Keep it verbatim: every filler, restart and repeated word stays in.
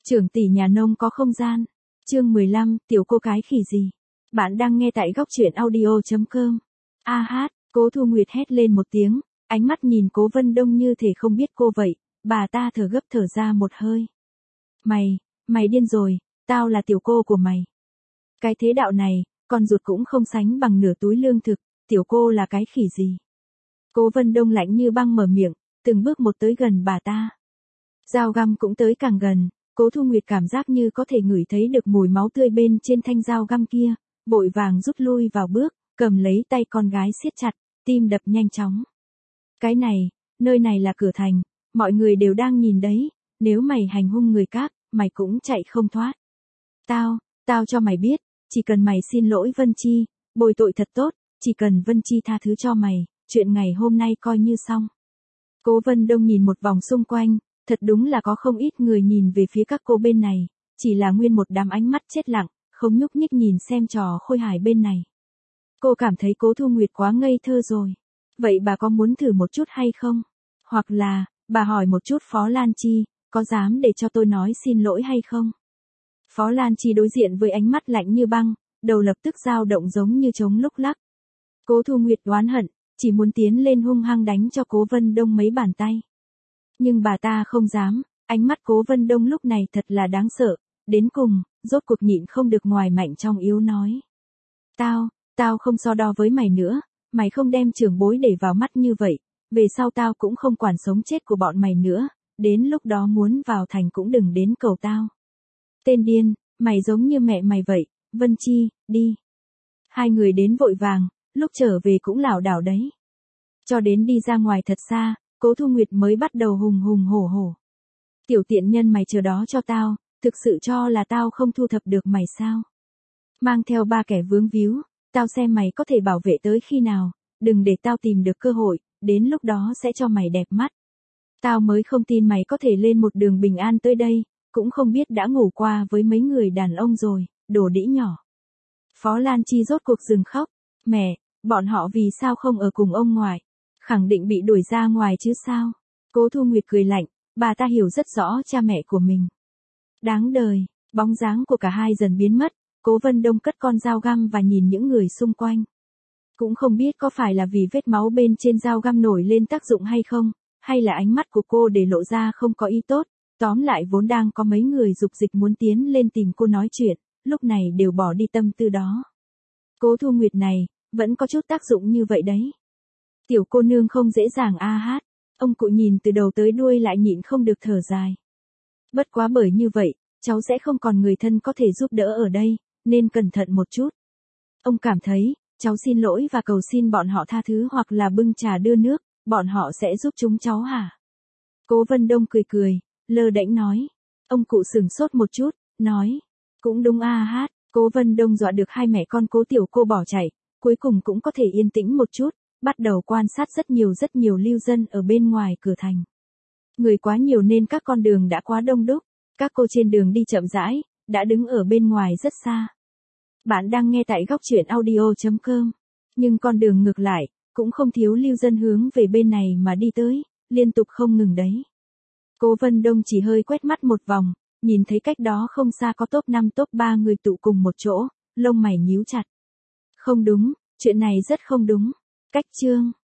Trưởng tỷ nhà nông có không gian. Chương mười lăm, tiểu cô cái khỉ gì? Bạn đang nghe tại góc truyện audio chấm com. A hát, Cố Thu Nguyệt hét lên một tiếng, ánh mắt nhìn Cố Vân Đông như thể không biết cô vậy, bà ta thở gấp thở ra một hơi. Mày, mày điên rồi, tao là tiểu cô của mày. Cái thế đạo này, con ruột cũng không sánh bằng nửa túi lương thực, tiểu cô là cái khỉ gì? Cố Vân Đông lạnh như băng mở miệng, từng bước một tới gần bà ta. Dao găm cũng tới càng gần, Cố Thu Nguyệt cảm giác như có thể ngửi thấy được mùi máu tươi bên trên thanh dao găm kia, vội vàng rút lui vào bước, cầm lấy tay con gái siết chặt, tim đập nhanh chóng. Cái này, nơi này là cửa thành, mọi người đều đang nhìn đấy, nếu mày hành hung người khác, mày cũng chạy không thoát. Tao, tao cho mày biết, chỉ cần mày xin lỗi Vân Chi, bồi tội thật tốt, chỉ cần Vân Chi tha thứ cho mày, chuyện ngày hôm nay coi như xong. Cố Vân Đông nhìn một vòng xung quanh, thật đúng là có không ít người nhìn về phía các cô bên này, chỉ là nguyên một đám ánh mắt chết lặng, không nhúc nhích nhìn xem trò khôi hài bên này. Cô cảm thấy Cố Thu Nguyệt quá ngây thơ rồi. Vậy bà có muốn thử một chút hay không? Hoặc là, bà hỏi một chút Phó Lan Chi, có dám để cho tôi nói xin lỗi hay không? Phó Lan Chi đối diện với ánh mắt lạnh như băng, đầu lập tức dao động giống như trống lúc lắc. Cố Thu Nguyệt oán hận, chỉ muốn tiến lên hung hăng đánh cho Cố Vân Đông mấy bàn tay. Nhưng bà ta không dám, ánh mắt Cố Vân Đông lúc này thật là đáng sợ, đến cùng, rốt cuộc nhịn không được ngoài mạnh trong yếu nói. Tao, tao không so đo với mày nữa, mày không đem trưởng bối để vào mắt như vậy, về sau tao cũng không quản sống chết của bọn mày nữa, đến lúc đó muốn vào thành cũng đừng đến cầu tao. Tên điên, mày giống như mẹ mày vậy, Vân Chi, đi. Hai người đến vội vàng, lúc trở về cũng lảo đảo đấy. Cho đến đi ra ngoài thật xa, Cố Thu Nguyệt mới bắt đầu hùng hùng hổ hổ. Tiểu tiện nhân mày chờ đó cho tao, thực sự cho là tao không thu thập được mày sao? Mang theo ba kẻ vướng víu, tao xem mày có thể bảo vệ tới khi nào, đừng để tao tìm được cơ hội, đến lúc đó sẽ cho mày đẹp mắt. Tao mới không tin mày có thể lên một đường bình an tới đây, cũng không biết đã ngủ qua với mấy người đàn ông rồi, đồ đĩ nhỏ. Phó Lan Chi rốt cuộc dừng khóc, mẹ, bọn họ vì sao không ở cùng ông ngoại? Khẳng định bị đuổi ra ngoài chứ sao? Cố Thu Nguyệt cười lạnh, bà ta hiểu rất rõ cha mẹ của mình. Đáng đời, bóng dáng của cả hai dần biến mất, Cố Vân Đông cất con dao găm và nhìn những người xung quanh. Cũng không biết có phải là vì vết máu bên trên dao găm nổi lên tác dụng hay không, hay là ánh mắt của cô để lộ ra không có ý tốt, tóm lại vốn đang có mấy người dục dịch muốn tiến lên tìm cô nói chuyện, lúc này đều bỏ đi tâm tư đó. Cố Thu Nguyệt này, vẫn có chút tác dụng như vậy đấy. Tiểu cô nương không dễ dàng a hát, ông cụ nhìn từ đầu tới đuôi lại nhịn không được thở dài. Bất quá bởi như vậy, cháu sẽ không còn người thân có thể giúp đỡ ở đây, nên cẩn thận một chút. Ông cảm thấy, cháu xin lỗi và cầu xin bọn họ tha thứ hoặc là bưng trà đưa nước, bọn họ sẽ giúp chúng cháu hả? Cố Vân Đông cười cười, lơ đễnh nói. Ông cụ sửng sốt một chút, nói. Cũng đúng a hát, Cố Vân Đông dọa được hai mẹ con Cố tiểu cô bỏ chạy, cuối cùng cũng có thể yên tĩnh một chút, bắt đầu quan sát rất nhiều rất nhiều lưu dân ở bên ngoài cửa thành. Người quá nhiều nên các con đường đã quá đông đúc, các cô trên đường đi chậm rãi, đã đứng ở bên ngoài rất xa. Bạn đang nghe tại góc truyện audio chấm com. Nhưng con đường ngược lại, cũng không thiếu lưu dân hướng về bên này mà đi tới, liên tục không ngừng đấy. Cố Vân Đông chỉ hơi quét mắt một vòng, nhìn thấy cách đó không xa có top năm top ba người tụ cùng một chỗ, lông mày nhíu chặt. Không đúng, chuyện này rất không đúng. Cách chương